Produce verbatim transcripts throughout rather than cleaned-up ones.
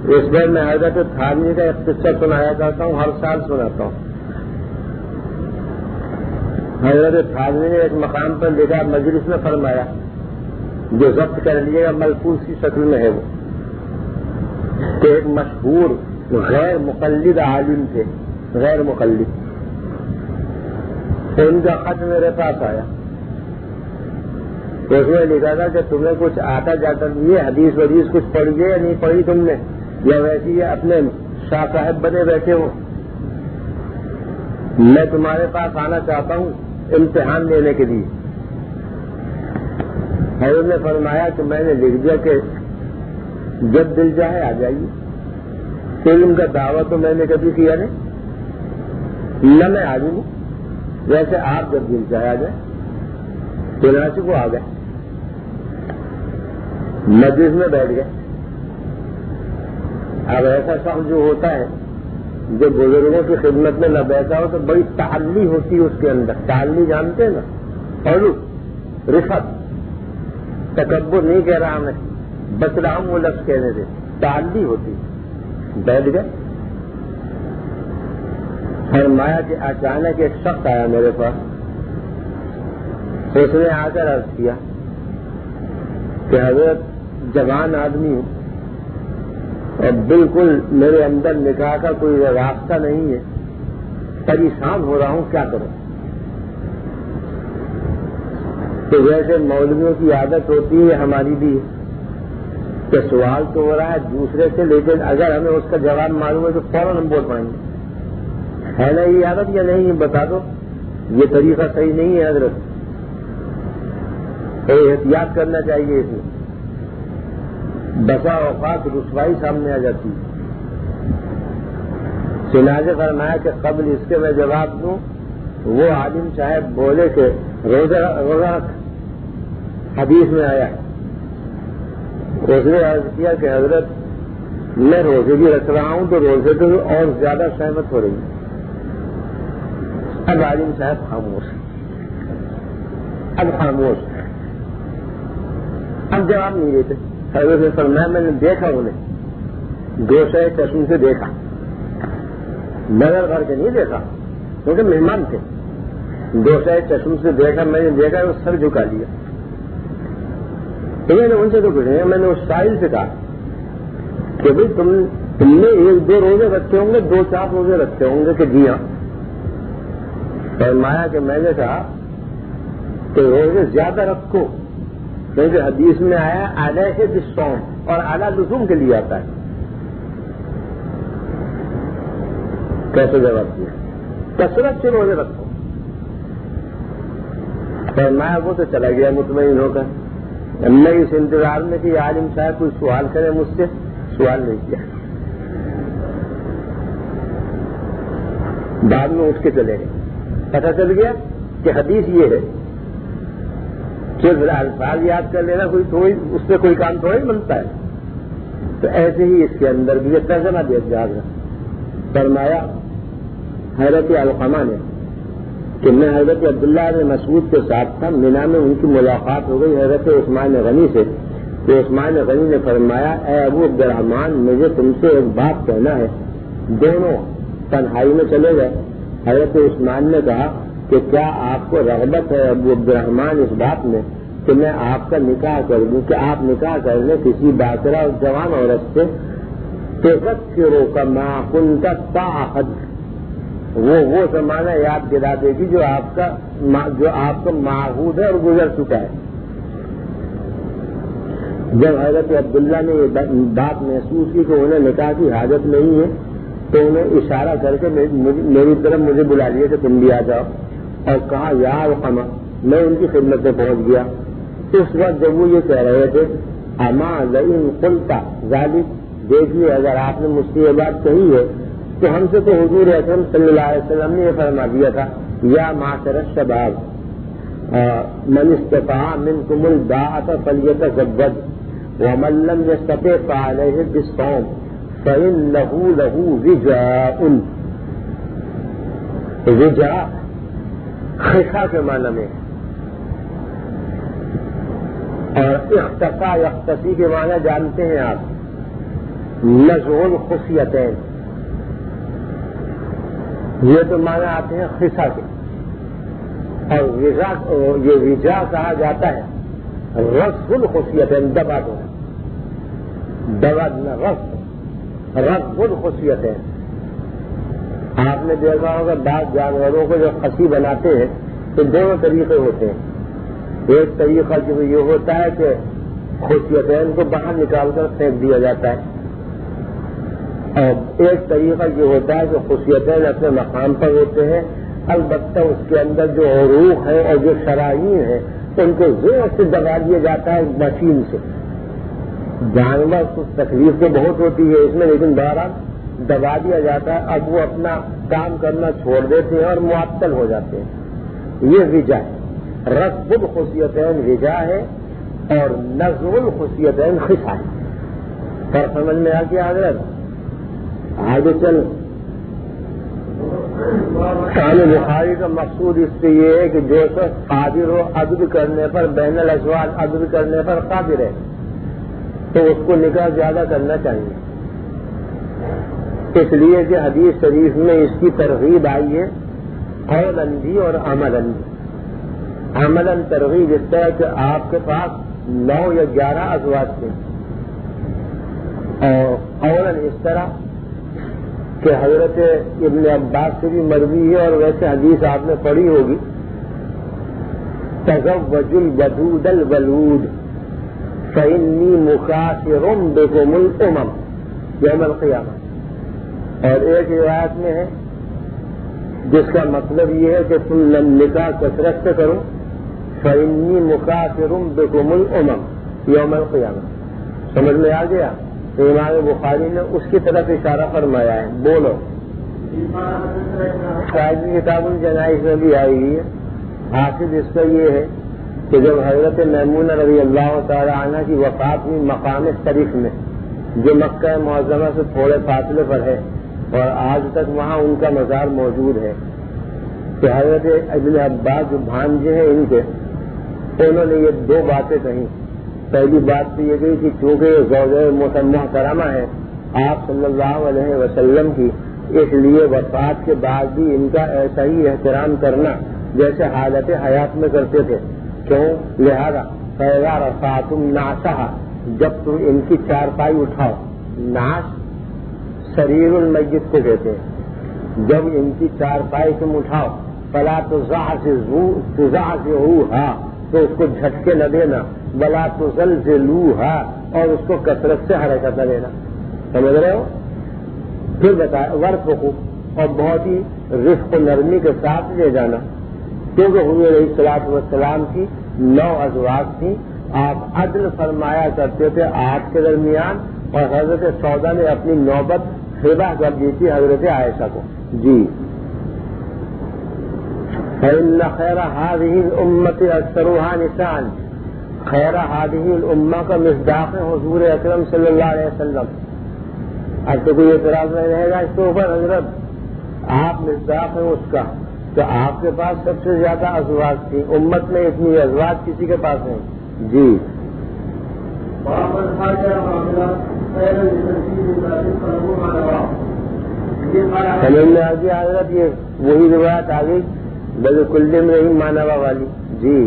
اس بار میں حضرت تھانوی کا ایک قصہ سنایا کرتا ہوں، ہر سال سناتا ہوں۔ حضرت تھانوی نے ایک مقام پر لکھا، مجلس میں فرمایا، جو ضبط کر لیے گا ملفوظ کی شکل میں ہے وہ، کہ ایک مشہور غیر مقلد عالم تھے، غیر مقلد، تو ان کا خط میرے پاس آیا، تو اس میں لکھا تھا کہ تمہیں کچھ آتا جاتا نہیں ہے، حدیث ودیث کچھ پڑھی ہے یا نہیں پڑھی تم نے، یا ویسے ہی اپنے شاہ صاحب بنے بیٹھے ہو، میں تمہارے پاس آنا چاہتا ہوں امتحان لینے کے لیے۔ حضرت نے فرمایا کہ میں نے لکھ دیا کہ جب دل چاہے آ جائیے، علم کا دعویٰ تو میں نے کبھی کیا نہیں، نہ میں آ جوں، ویسے آپ جب دل چاہے آ جائے، چنانچہ کو آ گئے، مجلس میں بیٹھ گئے۔ اب ایسا شخص جو ہوتا ہے جو بزرگوں کی خدمت میں نہ بیٹھا ہو تو بڑی تعلی ہوتی ہے اس کے اندر، تعلی جانتے ہیں نا، اور رفت، تکبر نہیں کہہ رہا میں، بچ رہا ہوں وہ لفظ کہنے سے، تعلی ہوتی ہے۔ بیٹھ گئے، فرمایا کہ اچانک ایک شخص آیا میرے پاس، اس نے آ کر عرض کیا کہ حضرت جوان آدمی ہوں اور بالکل میرے اندر نکاح کا کوئی راستہ نہیں ہے، پریشان ہو رہا ہوں، کیا کروں؟ تو ویسے مولویوں کی عادت ہوتی ہے، ہماری بھی، کہ سوال تو ہو رہا ہے دوسرے سے، لیکن اگر ہمیں اس کا جواب معلوم ہے تو فوراً ہم بول پائیں گے، ہے نا یہ عادت یا نہیں؟ بتا دو، یہ طریقہ صحیح نہیں ہے حضرت، احتیاط کرنا چاہیے اس میں، بسا اوقات رسوائی سامنے آ جاتی ہے۔ چنانچہ فرمایا کہ قبل اس کے میں جواب دوں، وہ عالم صاحب بولے کہ روزہ روزہ حدیث میں آیا ہے۔ اس نے عرض کیا کہ حضرت میں روزے بھی رکھ رہا ہوں تو روزے تو اور زیادہ سہمت ہو رہی ہے۔ اب عالم صاحب خاموش، اب خاموش، اب جواب نہیں دیتے۔ حضرت نے فرمایا میں نے دیکھا انہیں، گوشہ چشم سے دیکھا، نظر کر کے نہیں دیکھا کیونکہ مہمان تھے، گوشہ چشم سے دیکھا، میں نے دیکھا وہ سر جھکا لیا۔ تو میں نے ان سے تو کچھ نہیں، میں نے اس سائل سے کہا کہ بھائی تم تم نے ایک دو روزے رکھے ہوں گے، دو چار روزے رکھے ہوں گے، کہ جی ہاں۔ فرمایا کہ میں نے کہا کہ روزے زیادہ رکھو، کیونکہ حدیث میں آیا علیہ بالصوم، اور اعلیٰ لزوم کے لیے آتا ہے۔ کیسے جواب دیا؟ کثرت سے روزے رکھو۔ فرمایا وہ تو چلا گیا مطمئن ہو کر، میں اس انتظار میں کہ عالم صاحب کوئی سوال کرے مجھ سے، سوال نہیں کیا۔ بعد میں اٹھ کے چلے گئے، پتہ چل گیا کہ حدیث یہ ہے، صرف الفاظ یاد کر لینا کوئی تھوڑی، اس سے کوئی کام تھوڑی بنتا ہے۔ تو ایسے ہی اس کے اندر بھی یہ ترجمہ دیا جا رہا۔ فرمایا حضرت علقمہ نے کہ میں حضرت عبداللہ بن مسعود کے ساتھ تھا، مینا میں ان کی ملاقات ہو گئی حضرت عثمان غنی سے، تو عثمان غنی نے فرمایا اے ابو عبد الرحمن مجھے تم سے ایک بات کہنا ہے۔ دونوں تنہائی میں چلے گئے۔ حضرت عثمان نے کہا کہ کیا آپ کو رغبت ہے ابو عبد الرحمن اس بات میں کہ میں آپ کا نکاح کر دوں، کہ آپ نکاح کر لیں کسی باقرہ اور جوان عورت سے، تذکرو کما کنت تعہد، وہ وہ زمانہ یاد دلا دے گی جو آپ کا جو آپ کا معہود ہے اور گزر چکا ہے۔ جب حضرت عبداللہ نے یہ بات محسوس کی کہ انہیں نکاح کی حاجت نہیں ہے تو انہیں اشارہ کر کے میری طرف مجھے بلا لیا کہ تم بھی آ جاؤ، اور کہا یا علقمہ، میں ان کی خدمت میں پہنچ گیا۔ اس وقت جب وہ یہ کہہ رہے تھے اما لئن قلت ذلک، دیکھ لیے اگر آپ نے مجھ سے یہ بات کہی ہے تو ہم سے تو حضور اکرم صلی اللہ علیہ وسلم نے یہ فرما دیا تھا یا معاشر الشباب من استطاع منکم الباءۃ فلیتزوج ومن لم یستطع فعلیہ بالصوم فإنہ لہ وجاء۔ وجاء خشا کے معنی میں، اور اختصا یختصی کے معنی جانتے ہیں آپ، نزع الخصیتین، یہ تو معنی آتے ہیں خصا کے، اور وجا یہ وجا کہا جاتا ہے رس الخصیتین، دبا دو دبا دینا، رس رس الخصیتین۔ آپ نے دیکھا ہوگا بعض جانوروں کو جو خصی بناتے ہیں تو دونوں طریقے ہوتے ہیں، ایک طریقہ جو یہ ہوتا ہے کہ خصیتین کو باہر نکال کر پھینک دیا جاتا ہے، اور ایک طریقہ یہ ہوتا ہے کہ خصیتین اپنے مقام پر ہوتے ہیں، البتہ اس کے اندر جو عروق ہیں اور جو شرائین ہیں ان کو زور سے دبا دیا جاتا ہے مشین سے۔ جانور کو تکلیف تو بہت ہوتی ہے اس میں، لیکن بہرحال دبا دیا جاتا ہے، اب وہ اپنا کام کرنا چھوڑ دیتے ہیں اور معطل ہو جاتے ہیں۔ یہ وجا ہے، رسب الخصیتین وجا ہے اور نزع الخصیتین خصا ہے۔ پر سمجھ میں آ گیا حضرت؟ آگے چل۔ شان بخاری کا مقصود اس سے یہ ہے کہ جو شخص قادر ہو عدل کرنے پر، بین الازواج عدل کرنے پر قادر ہے تو اس کو نکاح زیادہ کرنا چاہیے، اس لیے کہ حدیث شریف میں اس کی ترغیب آئی ہے قولاً بھی اور عملاً بھی۔ عملاً ترغیب اس طرح کہ آپ کے پاس نو یا گیارہ ازواج تھے، اور قولاً اس طرح کہ حضرت ابن عباس سے بھی مروی ہے اور ویسے حدیث آپ نے پڑھی ہوگی، تزوج الودود الولود فإنی مکافر بکم الامم یوم القیامہ۔ اور ایک روایت میں ہے جس کا مطلب یہ ہے کہ تم نکاح کثرت سے کرو، فإنی مکافر بکم الامم یوم القیامہ۔ سمجھ میں آ گیا؟ تو امام بخاری نے اس کی طرف اشارہ فرمایا ہے۔ بولو۔ شاید کتاب الجنائز میں بھی آئی ہوئی ہے۔ حاصل اس کا یہ ہے کہ جب حضرت میمونہ رضی اللہ تعالی عنہ کی وفات ہوئی مقام شریف میں، جو مکہ معظمہ سے تھوڑے فاصلے پر ہے اور آج تک وہاں ان کا مزار موجود ہے، کہ حضرت ابن عباس جو بھانجے ہیں ان کے، انہوں نے یہ دو باتیں کہیں۔ پہلی بات تو یہ گئی کہ چونکہ یہ زوجہ محترمہ ہے آپ صلی اللہ علیہ وسلم کی، اس لیے وفات کے بعد بھی ان کا ایسا ہی احترام کرنا جیسے حالت حیات میں کرتے تھے۔ کیوں؟ لہذا فَإِذَا رَفَعْتُمْ نَعْشَهَا، جب تم ان کی چارپائی اٹھاؤ، نعش سریر المیت کو کہتے ہیں، جب ان کی چارپائی تم اٹھاؤ فَلَا تُزَعْزِعُوهَا، تو اس کو جھٹکے نہ دینا، وَلَا تُزَلْزِلُوهَا، اور اس کو کثرت سے حرکت نہ دینا۔ سمجھ رہے ہو؟ پھر بتایا وَرْفُقُوا، اور بہت ہی رفق و نرمی کے ساتھ لے جانا، کیونکہ حضور علیہ الصلوٰۃ والسلام کی نو ازواج تھیں، آپ عدل فرمایا کرتے تھے آپ کے درمیان، اور حضرت سودا نے اپنی نوبت ہبہ کر دی تھی حضرت عائشہ کو۔ جی فَإِنَّ خَيْرَ هَذِهِ الْأُمَّةِ أَكْثَرُهَا نِسَاءً، خیر هذه الامہ کا مصداق ہے حضور اکرم صلی اللہ علیہ وسلم۔ اب تو کوئی اعتراض نہیں رہے گا اس کے اوپر، حضرت آپ مصداق ہیں اس کا، تو آپ کے پاس سب سے زیادہ ازواج تھی، امت میں اتنی ازواج کسی کے پاس نہیں۔ جی سمجھ میں آ گیا حضرت؟ یہ وہی روایت آ گئی بل کل میں ہی مانوا والی۔ جی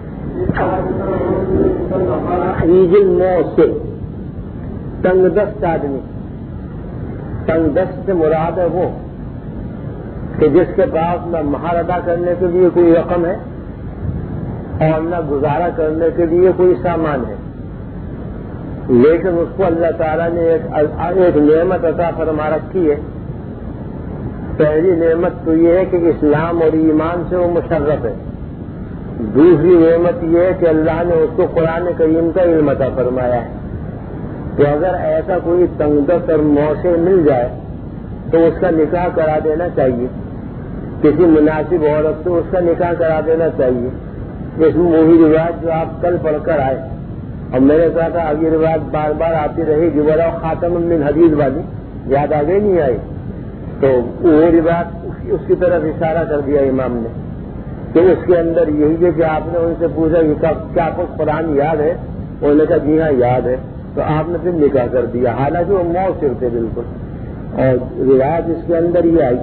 عید الموسر، تنگ دست آدمی، تنگ دست سے مراد ہے وہ کہ جس کے پاس نہ مہر ادا کرنے کے لیے کوئی رقم ہے اور نہ گزارا کرنے کے لیے کوئی سامان ہے، لیکن اس کو اللہ تعالیٰ نے ایک ایک نعمت عطا فرما رکھی ہے۔ پہلی نعمت تو یہ ہے کہ اسلام اور ایمان سے وہ مشرف ہے، دوسری نعمت یہ ہے کہ اللہ نے اس کو قرآن کریم کا علم عطا فرمایا ہے۔ تو اگر ایسا کوئی تنگدست اور موثر مل جائے تو اس کا نکاح کرا دینا چاہیے، کسی مناسب عورت سے اس کا نکاح کرا دینا چاہیے۔ اس میں وہی روایت جو آپ کل پڑھ کر آئے، اور میرے ساتھ اب یہ روایت بار بار آتی رہے گی، بولا خاتم من حدیث والی یاد آگے نہیں آئی، تو وہ روایت اس کی طرف اشارہ کر دیا امام نے کہ اس کے اندر یہی ہے کہ آپ نے ان سے پوچھا کہ کیا آپ کو قرآن یاد ہے؟ انہوں نے کہا جی ہاں یاد ہے۔ تو آپ نے پھر نکاح کر دیا، حالانکہ وہ موثر تھے بالکل. اور روایت اس کے اندر یہ آئی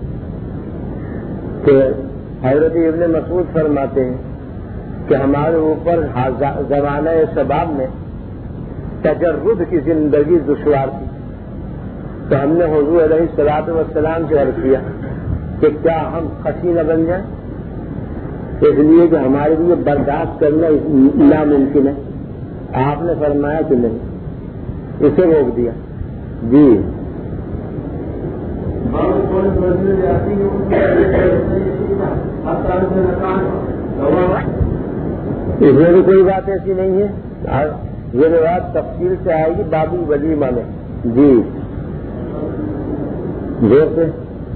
کہ حضرت ابن مسعود فرماتے ہیں کہ ہمارے اوپر زمانہ شباب میں تجرد کی زندگی دشوار تھی، تو ہم نے حضور علیہ الصلوۃ والسلام سے عرض کیا کہ کیا ہم خسی نہ بن جائیں، اس لیے کہ ہمارے لیے برداشت کرنا ناممکن ہے. آپ نے فرمایا کہ نہیں، اسے روک دیا. جی اس میں بھی کوئی بات ایسی نہیں ہے، یہ روایت تفصیل سے آئے گی باب الولیمہ میں. جی زور سے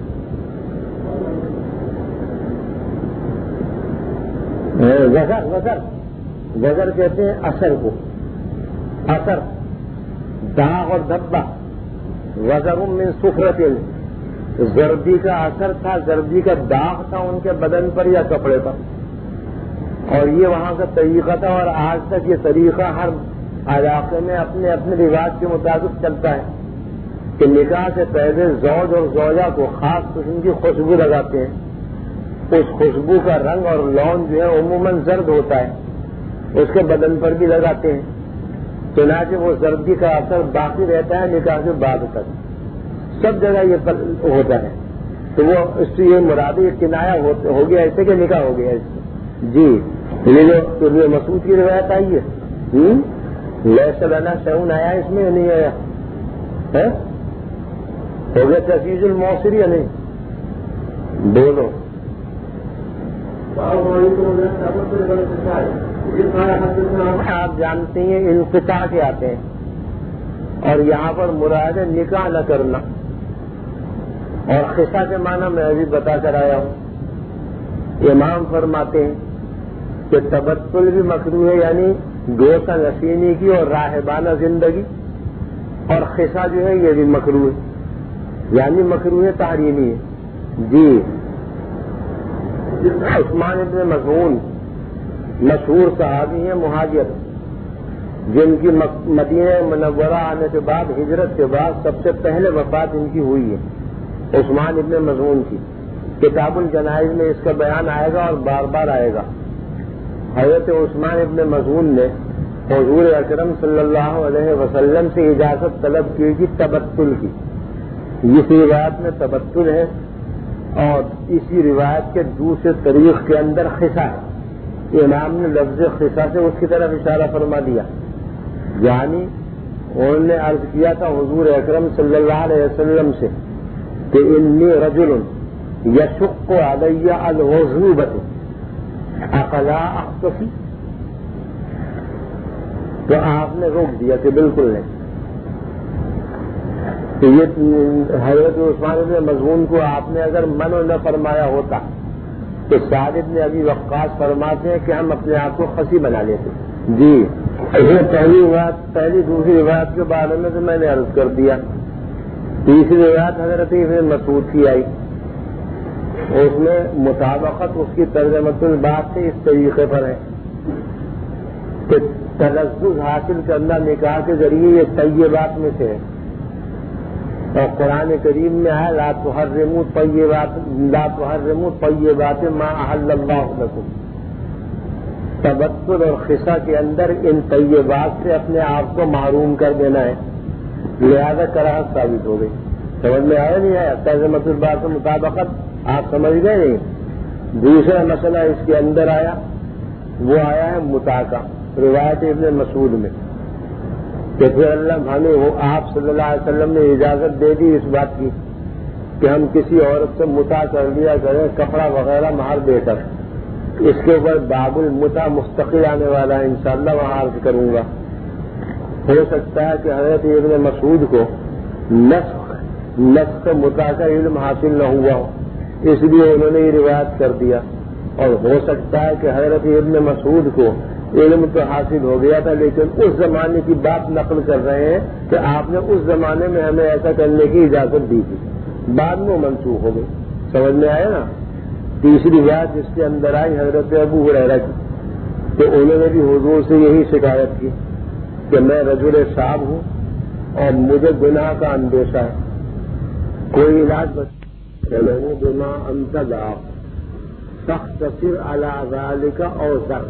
وزر وزر وزر کہتے ہیں اثر کو، اثر داغ اور دھبا. وزر من سفرت، زردی کا اثر تھا، زردی کا داغ تھا ان کے بدن پر یا کپڑے پر. اور یہ وہاں کا طریقہ تھا، اور آج تک یہ طریقہ ہر علاقے میں اپنے اپنے رواج کے مطابق چلتا ہے کہ نکاح سے پہلے زوج اور زوجہ کو خاص قسم کی خوشبو لگاتے ہیں. اس خوشبو کا رنگ اور لون جو ہے عموماً زرد ہوتا ہے، اس کے بدن پر بھی لگاتے ہیں. چنانچہ وہ زردی کا اثر باقی رہتا ہے نکاح کے بعد تک، سب جگہ یہ ہوتا ہے. تو وہ اس سے یہ مراد کنایا ہو گیا ایسے کہ نکاح ہو گیا اس سے. جی یہ جو مسعود کی روایت آئی ہے، لیس لنا شیء آیا اس میں یا نہیں آیا؟ ہو گیا تفیض الموثر یا نہیں؟ بولو. آپ جانتے ہیں انقطاع کے آتے ہیں، اور یہاں پر مراد ہے نکاح نہ کرنا. اور خصہ کے معنی میں ابھی بتا کر آیا ہوں. امام فرماتے ہیں کہ تبتل بھی مکروہ ہے، یعنی گوشہ نشینی کی اور راہبانہ زندگی، اور خصہ جو ہے یہ بھی مکروہ ہے، یعنی مکروہ تحریمی ہے. جی عثمان ابن مظعون مشہور صحابی ہیں مہاجر، جن کی مدینہ منورہ آنے کے بعد ہجرت کے بعد سب سے پہلے وفات ان کی ہوئی ہے، عثمان ابن مظعون کی. کتاب الجنائز میں اس کا بیان آئے گا اور بار بار آئے گا. حضرت عثمان ابن مظعون نے حضور اکرم صلی اللہ علیہ وسلم سے اجازت طلب کی کہ تبتل کی. اس روایت میں تبتل ہے، اور اسی روایت کے دوسرے طریق کے اندر خصہ ہے. امام نے لفظ خصہ سے اس کی طرف اشارہ فرما دیا، یعنی انہوں نے عرض کیا تھا حضور اکرم صلی اللہ علیہ وسلم سے کہ انی رجل یشق علی الغضوبۃ افلا اخطفی، تو آپ نے روک دیا کہ بالکل نہیں. تو یہ حضرت عثمان ابن مظعون کو آپ نے اگر منع نہ فرمایا ہوتا تو سعد ابن ابی وقاص فرماتے ہیں کہ ہم اپنے آپ کو خسی بنا لیتے. جی پہلی بات پہلی دوسری روایت کے بارے میں تو میں نے عرض کر دیا. تیسری روایت حضرت ابن مسعود کی آئی، اس میں مطابقت اس کی ترجمۃ الباب سے اس طریقے پر ہے کہ تلذذ حاصل کرنا نکاح کے ذریعے یہ طیبات میں سے ہے. اور قرآن کریم میں ہے لا تحرموا طیبات لا تحرموا طیبات ما احل اللہ لکم. تبتل اور خصہ کے اندر ان طیبات سے اپنے آپ کو محروم کر دینا ہے، لہذا کراہت ثابت ہو گئی. سمجھ میں آیا نہیں آیا؟ ترجمۃ الباب سے مطابقت آپ سمجھ گئے نہیں؟ دوسرا مسئلہ اس کے اندر آیا، وہ آیا ہے متاع کا، روایت ابن مسعود میں کہ پھر اللہ ہمیں وہ آپ صلی اللہ علیہ وسلم نے اجازت دے دی اس بات کی کہ ہم کسی عورت سے متاع کر لیا کریں کپڑا وغیرہ مہر دے کر. اس کے اوپر باب المتاع مستقل آنے والا ہے، انشاءاللہ وہاں عرض کروں گا. ہو سکتا ہے کہ حضرت ابن مسعود کو نسخ نسخ متاع کا علم حاصل نہ ہوا ہو، اس لیے انہوں نے یہ روایت کر دیا. اور ہو سکتا ہے کہ حضرت ابن مسعود کو علم تو حاصل ہو گیا تھا، لیکن اس زمانے کی بات نقل کر رہے ہیں کہ آپ نے اس زمانے میں ہمیں ایسا کرنے کی اجازت دی تھی، بعد میں منسوخ ہو گئی. سمجھ میں آیا نا؟ تیسری بات جس کے اندر آئی حضرت ابو ہریرہ کی، کہ انہوں نے بھی حضور سے یہی شکایت کی کہ میں رجل صاحب ہوں اور مجھے گناہ کا اندیشہ ہے، کوئی علاج بتا بما انت ذاق تختصر علی ذلک اوزر،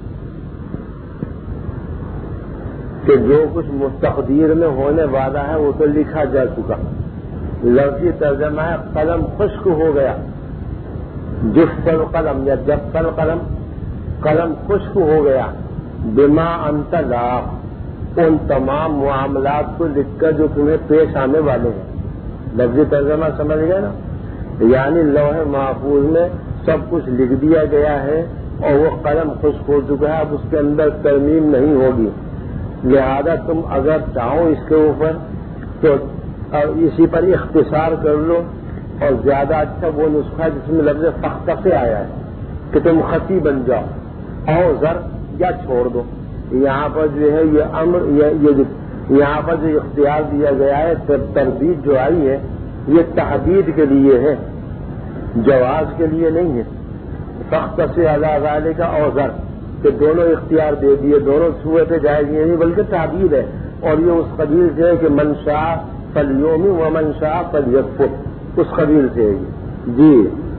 کہ جو کچھ مستقدیر میں ہونے والا ہے وہ تو لکھا جا چکا. لفظی ترجمہ ہے قلم خشک ہو گیا، جف القلم یا جف القلم، قلم خشک ہو گیا بما انت ذاق، ان تمام معاملات کو لکھ کر جو تمہیں پیش آنے والے ہیں. لفظی ترجمہ سمجھ گئے نا، یعنی لوح محفوظ میں سب کچھ لکھ دیا گیا ہے اور وہ قلم خشک ہو چکا ہے، اب اس کے اندر ترمیم نہیں ہوگی. لہذا تم اگر چاہو اس کے اوپر تو اسی پر اختصار کر لو، اور زیادہ اچھا وہ نسخہ جس میں لفظ فخت سے آیا ہے کہ تم خطی بن جاؤ اور زر یا چھوڑ دو. یہاں پر جو ہے یہ امر یہ یہاں پر جو اختیار دیا گیا ہے تردید جو آئی ہے یہ تحدید کے لیے ہے، جواز کے لیے نہیں ہے. فخت سے علی ذالک کا اوزر کہ دونوں اختیار دے دیے، دونوں صورتیں جائز نہیں بلکہ تحدید ہے، اور یہ اس قبیل سے ہے کہ من شاء فلیؤمن ومن شاء فلیکفر، اس قبیل سے ہے. جی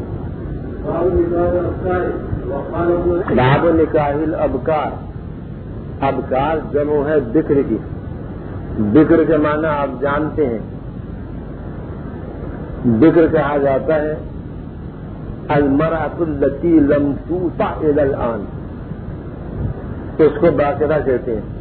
باب نکاح الابکار، ابکار جمع ہے بکر کی. بکر کے معنی آپ جانتے ہیں، بکر کہا جاتا ہے المرأة التي لم توطأ الى الآن، اس کو باقرہ کہتے ہیں.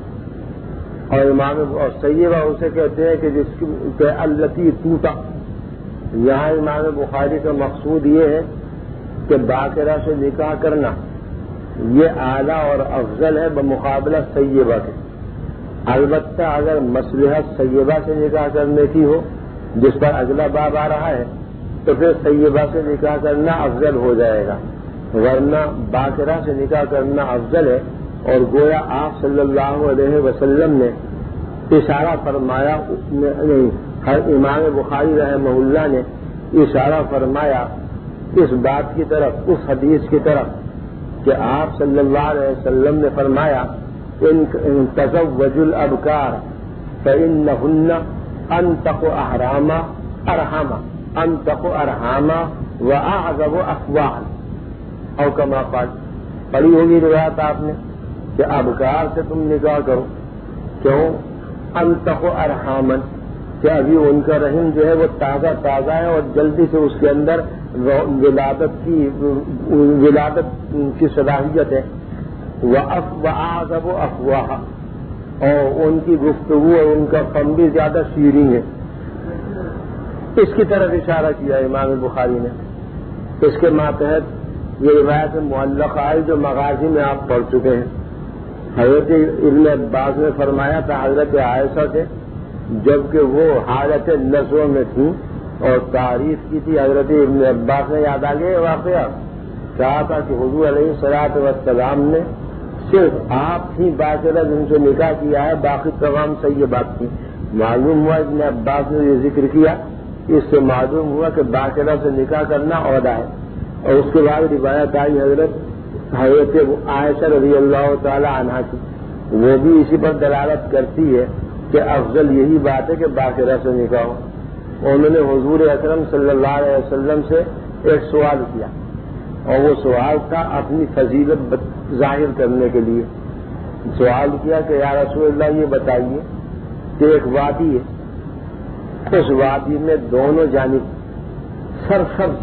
اور امام اور سیبہ اسے کہتے ہیں کہ جس کی التی توطا. یہاں امام بخاری کا مقصود یہ ہے کہ باقرہ سے نکاح کرنا یہ اعلیٰ اور افضل ہے بمقابلہ سیبہ کے. البتہ اگر مصلحت سیبہ سے نکاح کرنے کی ہو، جس پر اگلا باب آ رہا ہے، تو پھر سیبہ سے نکاح کرنا افضل ہو جائے گا، ورنہ باقرہ سے نکاح کرنا افضل ہے. اور گویا آپ صلی اللہ علیہ وسلم نے اشارہ فرمایا، ہر امام بخاری رحمہ اللہ نے اشارہ فرمایا اس بات کی طرف، اس حدیث کی طرف کہ آپ صلی اللہ علیہ وسلم نے فرمایا ان تزوجوا الابکار فانہن انطق احراما ارحاما انطق ارحاما واعذب افواہا، اور کما قال. پڑھی ہوگی روایت آپ نے کہ ابکار سے تم نکاح کرو. کیوں؟ انطق ارحامن، کہ ابھی ان کا رحم جو ہے وہ تازہ تازہ ہے اور جلدی سے اس کے اندر ولادت کی ولادت کی صلاحیت ہے. وَأَعْذَبُ أَفْوَاهَا، اور ان کی گفتگو اور ان کا فم بھی زیادہ شیریں ہے. اس کی طرف اشارہ کیا امام بخاری نے. اس کے ماتحت یہ روایت معلق آئی جو مغازی میں آپ پڑھ چکے ہیں. حضرت ابن عباس نے فرمایا تھا حضرت عائشہ سے، جبکہ وہ حالت نزوہ میں تھی اور تعریف کی تھی. حضرت ابن عباس نے یاد آ گیا واقعہ، کہا تھا کہ حضور علیہ الصلوۃ والسلام نے صرف آپ ہی باقرہ جن سے نکاح کیا ہے، باقی تمام صحیح بات تھی. معلوم ہوا ابن عباس نے یہ ذکر کیا، اس سے معلوم ہوا کہ باقرہ سے نکاح کرنا عہدہ ہے. اور اس کے بعد روایت آئی حضرت حضرت عائشہ رضی اللہ تعالی عنہا کی، وہ بھی اسی پر دلالت کرتی ہے کہ افضل یہی بات ہے کہ باقرہ سے نکاح ہو. انہوں نے حضور اکرم صلی اللہ علیہ وسلم سے ایک سوال کیا، اور وہ سوال تھا اپنی فضیلت ظاہر کرنے کے لیے. سوال کیا کہ یا رسول اللہ یہ بتائیے کہ ایک وادی ہے، اس وادی میں دونوں جانب سرسبز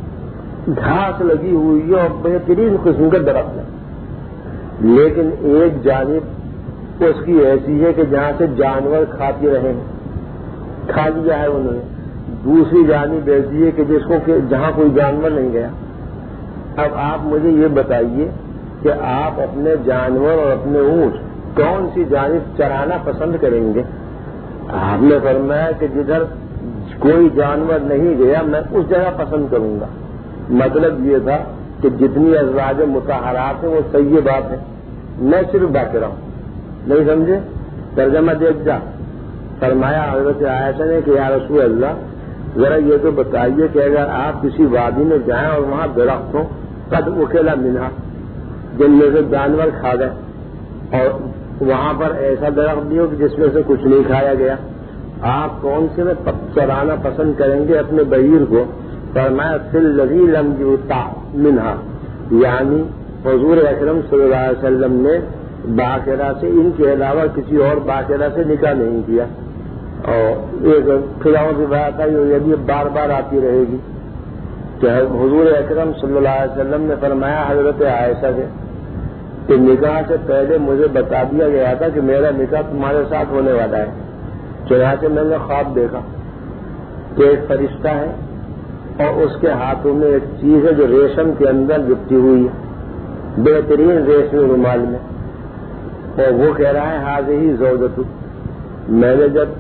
گھاس لگی ہوئی ہے اور بہترین قسم کا درخت ہے، لیکن ایک جانب اس کی ایسی ہے کہ جہاں سے جانور کھاتے رہے ہیں، کھا لیا ہے انہوں نے. دوسری جانب ایسی ہے کہ جس کو کہ جہاں کوئی جانور نہیں گیا. اب آپ مجھے یہ بتائیے کہ آپ اپنے جانور اور اپنے اونٹ کون سی جانب چرانا پسند کریں گے؟ آپ نے فرمایا کہ جدھر کوئی جانور نہیں گیا میں اس جگہ پسند کروں گا. مطلب یہ تھا کہ جتنی ازواج مطہرات ہیں وہ صحیح بات ہے، میں صرف باقی رہوں. نہیں سمجھے؟ ترجمہ دیکھ جا. فرمایا حضرت عائشہ نے کہ یا رسول اللہ ذرا یہ تو بتائیے کہ اگر آپ کسی وادی میں جائیں اور وہاں درخت ہوں قد اکیلا منہا، جن میں سے جانور کھا گئے، اور وہاں پر ایسا درخت بھی ہو کہ جس میں سے کچھ نہیں کھایا گیا، آپ کون سے میں چرانا پسند کریں گے اپنے بعیر کو؟ فرمایا فی الذی لم یؤتى منہا، یعنی حضور اکرم صلی اللہ علیہ وسلم نے باقرہ سے ان کے علاوہ کسی اور باقرہ سے نکاح نہیں کیا. اور ایک کھلاؤں کی بات ہے یہ بھی بار بار آتی رہے گی کہ حضور اکرم صلی اللہ علیہ وسلم نے فرمایا حضرت عائشہ سے کہ نکاح سے پہلے مجھے بتا دیا گیا تھا کہ میرا نکاح تمہارے ساتھ ہونے والا ہے. چنانچہ میں نے خواب دیکھا کہ ایک فرشتہ ہے اور اس کے ہاتھوں میں ایک چیز ہے جو ریشم کے اندر لپٹی ہوئی ہے، بہترین ریشمی رومال میں، اور وہ کہہ رہا ہے ہذہ زوجتک. میں نے جب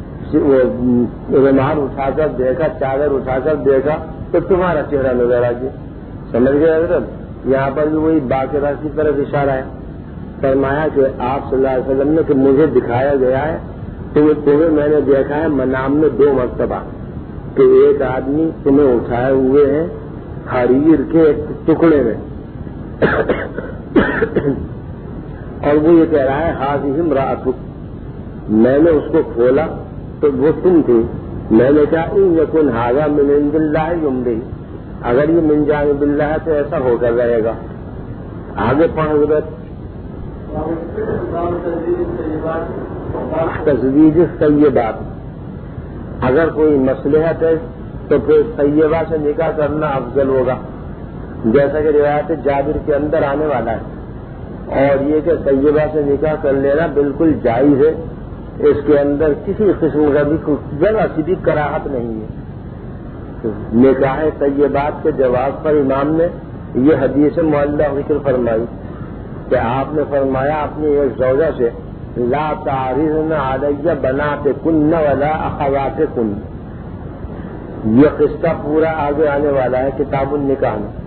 رومال اٹھا کر دیکھا، چادر اٹھا کر دیکھا تو تمہارا چہرہ نظر آ گیا. سمجھ گئے حضرت؟ یہاں پر بھی وہی باقرہ کی طرف اشارہ ہے. فرمایا کہ آپ صلی اللہ علیہ وسلم نے کہ مجھے دکھایا گیا ہے تو تمہیں میں نے دیکھا ہے منام میں دو مرتبہ کہ ایک آدمی تمہیں اٹھائے ہوئے ہیں حریر کے ایک ٹکڑے میں اور وہ یہ کہہ رہا ہے ہذہ امرأتک. میں نے اس کو کھولا تو وہ تم تھی. میں نے کہا ان یکن ھذا من عند اللہ یمضی، اگر یہ من جانب اللہ ہے تو ایسا ہو کر رہے گا. آگے پڑھ حضرت تزویج طیبات، اگر کوئی مصلحت ہے تو پھر طیبہ سے نکاح کرنا افضل ہوگا، جیسا کہ روایت جابر کے اندر آنے والا ہے. اور یہ کہ طیبہ سے نکاح کر لینا بالکل جائز ہے، اس کے اندر کسی قسم کا بھی ذرا سی بھی کراہت نہیں ہے. نکاح طیبات کے جواب پر امام نے یہ حدیث معلّہ ذکر فرمائی کہ آپ نے فرمایا اپنی ایک زوجہ سے لا تعرضن علی بناتکن ولا اخواتکن. یہ قصہ پورا آگے آنے والا ہے کتاب النکاح میں.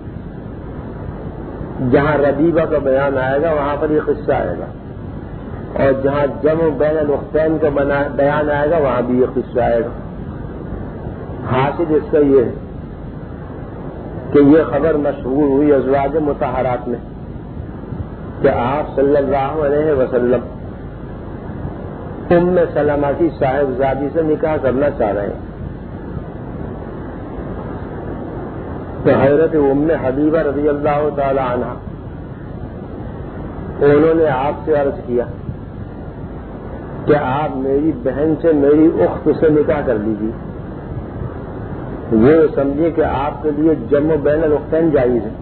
جہاں ربیبہ کا بیان آئے گا وہاں پر یہ قصہ آئے گا، اور جہاں جمع بین الاختین کا بیان آئے گا وہاں بھی یہ قصہ آئے گا. حاصل اس کا یہ ہے کہ یہ خبر مشہور ہوئی ازواج مطہرات میں کہ آپ صلی اللہ علیہ وسلم ام سلمہ کی صاحبزادی سے نکاح کرنا چاہ رہے ہیں. تو حضرت ام حبیبہ رضی اللہ تعالی عنہ انہوں نے آپ سے عرض کیا کہ آپ میری بہن سے میری اخت سے نکاح کر لیجیے. وہ سمجھے کہ آپ کے لیے جمع بین الاختین جائز ہے.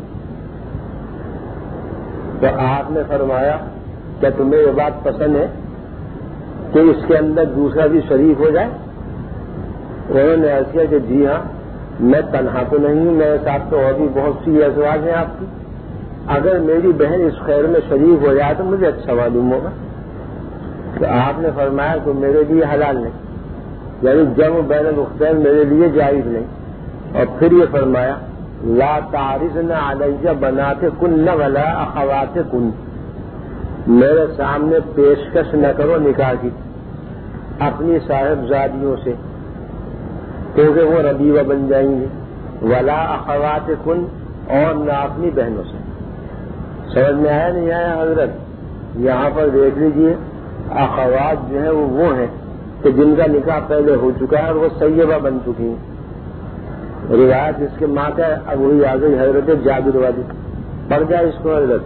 تو آپ نے فرمایا کیا تمہیں یہ بات پسند ہے کہ اس کے اندر دوسرا بھی شریک ہو جائے؟ انہوں نے عرض کیا کہ جی ہاں، میں تنہا تو نہیں ہوں، میرے ساتھ تو اور بھی بہت سی ازواج ہیں آپ کی، اگر میری بہن اس خیر میں شریک ہو جائے تو مجھے اچھا معلوم ہوگا. تو آپ نے فرمایا کہ میرے لیے حلال نہیں، یعنی جمع بین الاختین میرے لیے جائز نہیں. اور پھر یہ فرمایا لا تعرضن علی بناتکن ولا اخواتکن، میرے سامنے پیشکش نہ کرو نکاح کی اپنی صاحبزادیوں سے کیونکہ وہ ربیبہ بن جائیں گی، ولا اخواتکن، اور نہ اپنی بہنوں سے. سمجھ میں آیا نہیں آیا حضرت؟ یہاں پر دیکھ لیجئے اخوات جو ہیں وہ وہ ہیں کہ جن کا نکاح پہلے ہو چکا ہے اور وہ طیبہ بن چکی ہیں. روایت جس کے ماں کا اب وہی آ گئی حضرت جابر والی. پڑھ جائے اس کو حضرت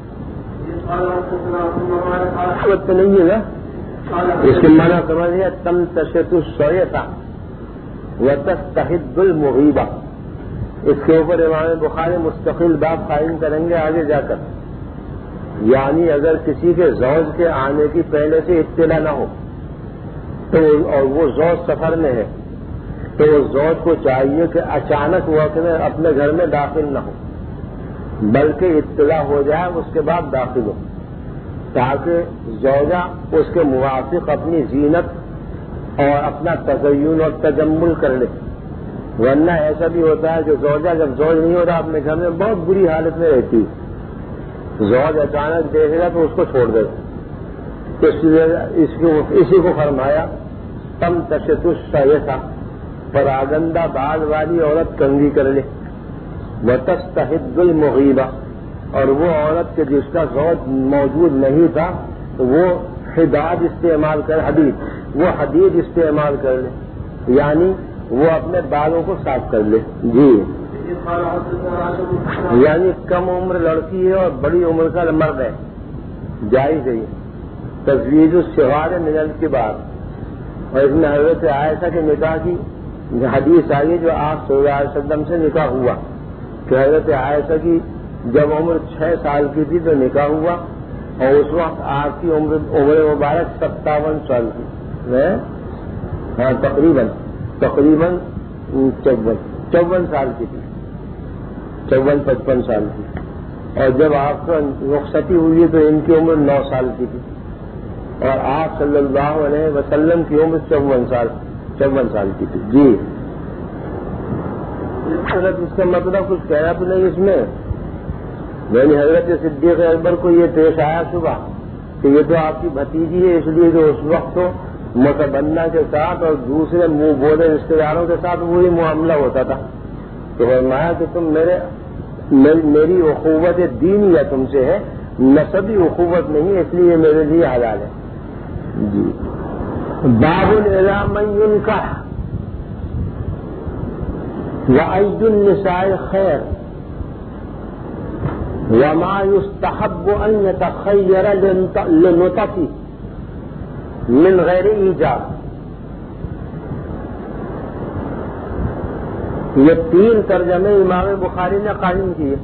تو نہیں ہے نا، اس کے معنی سمجھ لیا تم تشت الشیطہ وتستحد المغیبہ. اس کے اوپر امام بخاری مستقل باب قائم کریں گے آگے جا کر. یعنی اگر کسی کے زوج کے آنے کی پہلے سے اطلاع نہ ہو تو اور وہ زوج سفر میں ہے تو وہ زوج کو چاہیے کہ اچانک وقت میں اپنے گھر میں داخل نہ ہو، بلکہ اطلاع ہو جائے اس کے بعد داخل ہو، تاکہ زوجہ اس کے موافق اپنی زینت اور اپنا تزین اور تجمل کر لے. ورنہ ایسا بھی ہوتا ہے کہ زوجہ جب زوج نہیں ہوتا اپنے گھر میں بہت بری حالت میں رہتی ہے، زوج اچانک دیکھے گا تو اس کو چھوڑ دے گا. اسی کو فرمایا تم تشت الشیطہ، پراگندہ بال والی عورت کنگھی کر لے. وتستحد المغیبہ، اور وہ عورت کے جس کا زوج موجود نہیں تھا وہ حداد استعمال کر حدید وہ حدید استعمال کر لے، یعنی وہ اپنے بالوں کو صاف کر لے. جی یعنی کم عمر لڑکی ہے اور بڑی عمر کا مرد ہے، جائز ہے. تزویج الصغار من الکبار، اور اس میں حضرت عائشہ کے نکاح کی حدیث آئی جو آپ صلی اللہ علیہ وسلم سے نکاح ہوا کہ حضرت عائشہ کی جب عمر چھ سال کی تھی تو نکاح ہوا، اور اس وقت آپ کی عمر عمر مبارک ستاون سال کی، ہاں تقریباً تقریباً چون چون سال کی تھی، چون پچپن سال کی. اور جب آپ کا رخصتی ہوئی تو ان کی عمر نو سال کی تھی، اور آپ صلی اللہ علیہ وسلم کی عمر چون سال چون سال کی تھی. جی حضرت اس کا مطلب کچھ کہنا تو نہیں اس میں. میں نے حضرت صدیق اکبر کو یہ پیش آیا صبح کہ یہ تو آپ کی بھتیجی ہے، اس لیے کہ اس وقت تو متبنہ کے ساتھ اور دوسرے منہ بولے رشتے داروں کے ساتھ وہی معاملہ ہوتا تھا. تو فرمایا کہ تم میرے میری اخوت دین یا تم سے ہے، نسبی اخوت نہیں، اس لیے میرے لیے حلال ہے. جی باب اذا من ينكح وأي النساء خير وما يستحب أن يتخير لنطفه من غير ایجاب. یہ تین ترجمے امام بخاری نے قائم کیے،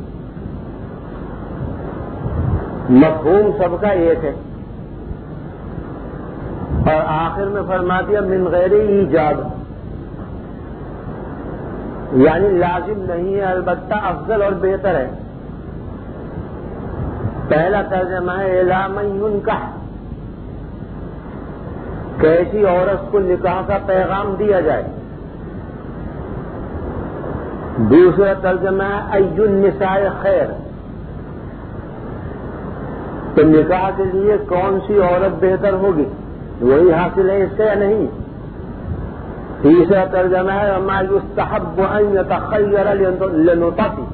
مفہوم سب کا ایک ہے، اور آخر میں فرما دیا من غیر ایجاب، یعنی لازم نہیں ہے البتہ افضل اور بہتر ہے. پہلا ترجمہ ہے الا من ينكح، کیسی عورت کو نکاح کا پیغام دیا جائے. دوسرا ترجمہ ہے ای النساء خیر، تو نکاح کے لیے کون سی عورت بہتر ہوگی، وہی حاصل ہے اس سے یا نہیں. تیسرا ترجمہ ہے وما يستحب ان يتخير لنطفه،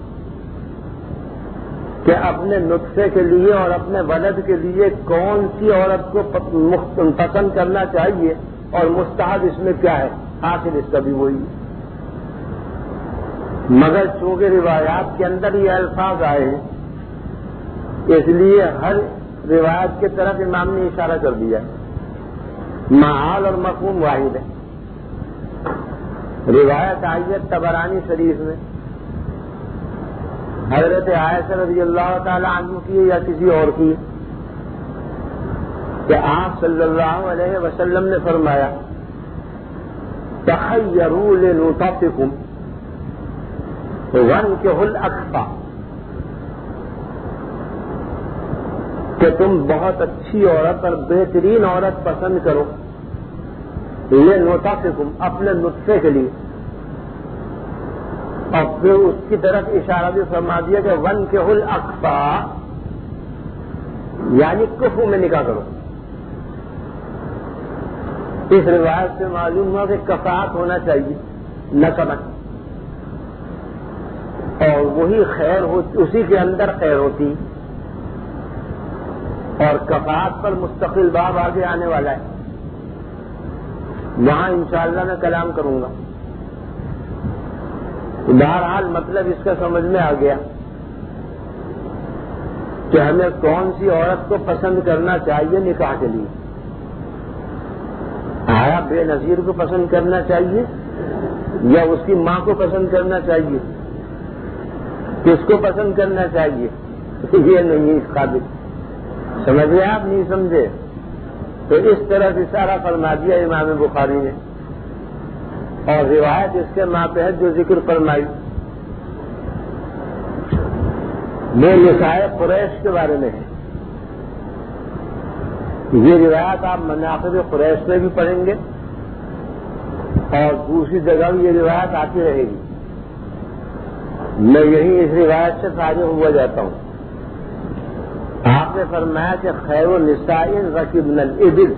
کہ اپنے نطفے کے لیے اور اپنے ولد کے لیے کون سی عورت کو پسند کرنا چاہیے اور مستحب اس میں کیا ہے، حاصل اس کا بھی وہی. مگر چونکہ روایات کے اندر یہ الفاظ آئے ہیں اس لیے ہر روایت کی طرف امام نے اشارہ کر دیا. محال اور مفہوم واحد ہے. روایت آئی ہے طبرانی شریف میں حضرت عائشہ رضی اللہ تعالی عنہ کی یا کسی اور کی کہ آپ صلی اللہ علیہ وسلم نے فرمایا تخیروا لنطفکم وانکحوا الاکفا، کہ تم بہت اچھی عورت اور بہترین عورت پسند کرو لنطفکم، اپنے نطفے کے لیے. اور پھر اس کی طرف اشارہ بھی فرما دیا کہ وانکحوا الاکفا، یعنی کفو میں نکاح کرو. اس روایت سے معلوم ہوا کہ کفاءت ہونا چاہیے نسبت، اور وہی خیر ہوتی، اسی کے اندر خیر ہوتی. اور کفاءت پر مستقل باب آگے آنے والا ہے، وہاں انشاءاللہ میں کلام کروں گا. بہرحال مطلب اس کا سمجھ میں آ گیا کہ ہمیں کون سی عورت کو پسند کرنا چاہیے نکاح کے لیے. آیا بے نظیر کو پسند کرنا چاہیے یا اس کی ماں کو پسند کرنا چاہیے، کس کو پسند کرنا چاہیے، یہ نہیں اس قابل. سمجھ گئے آپ؟ نہیں سمجھے تو اس طرح اشارہ فرما دیا امام بخاری نے. اور روایت اس کے ماتحت جو ذکر فرمائی وہ نساء قریش کے بارے میں ہے. یہ روایت آپ مناقب قریش میں بھی پڑھیں گے اور دوسری جگہ بھی یہ روایت آتی رہے گی. میں یہی اس روایت سے فارغ ہوا جاتا ہوں. آپ نے فرمایا کہ خیر النساء رکبن الابل،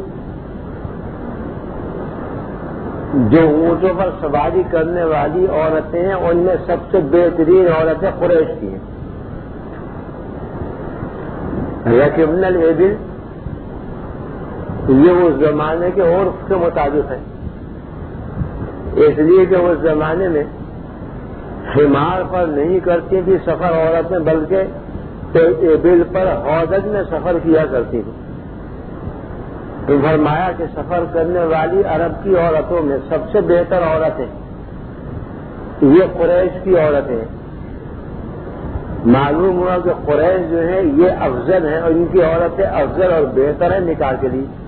جو اونٹوں پر سواری کرنے والی عورتیں ہیں ان میں سب سے بہترین عورتیں قریش کی ہیں. رکبن الابل یہ اس زمانے کے عرف کے مطابق ہے، اس لیے کہ اس زمانے میں حمار پر نہیں کرتی تھی سفر عورتیں، بلکہ ایبل پر ہودج میں سفر کیا کرتی تھی۔ تو فرمایا کہ سفر کرنے والی عرب کی عورتوں میں سب سے بہتر عورتیں یہ قریش کی عورتیں ہیں۔ معلوم ہوا کہ قریش جو ہے یہ افضل ہیں اور ان کی عورتیں افضل اور بہتر ہیں نکاح کے لیے۔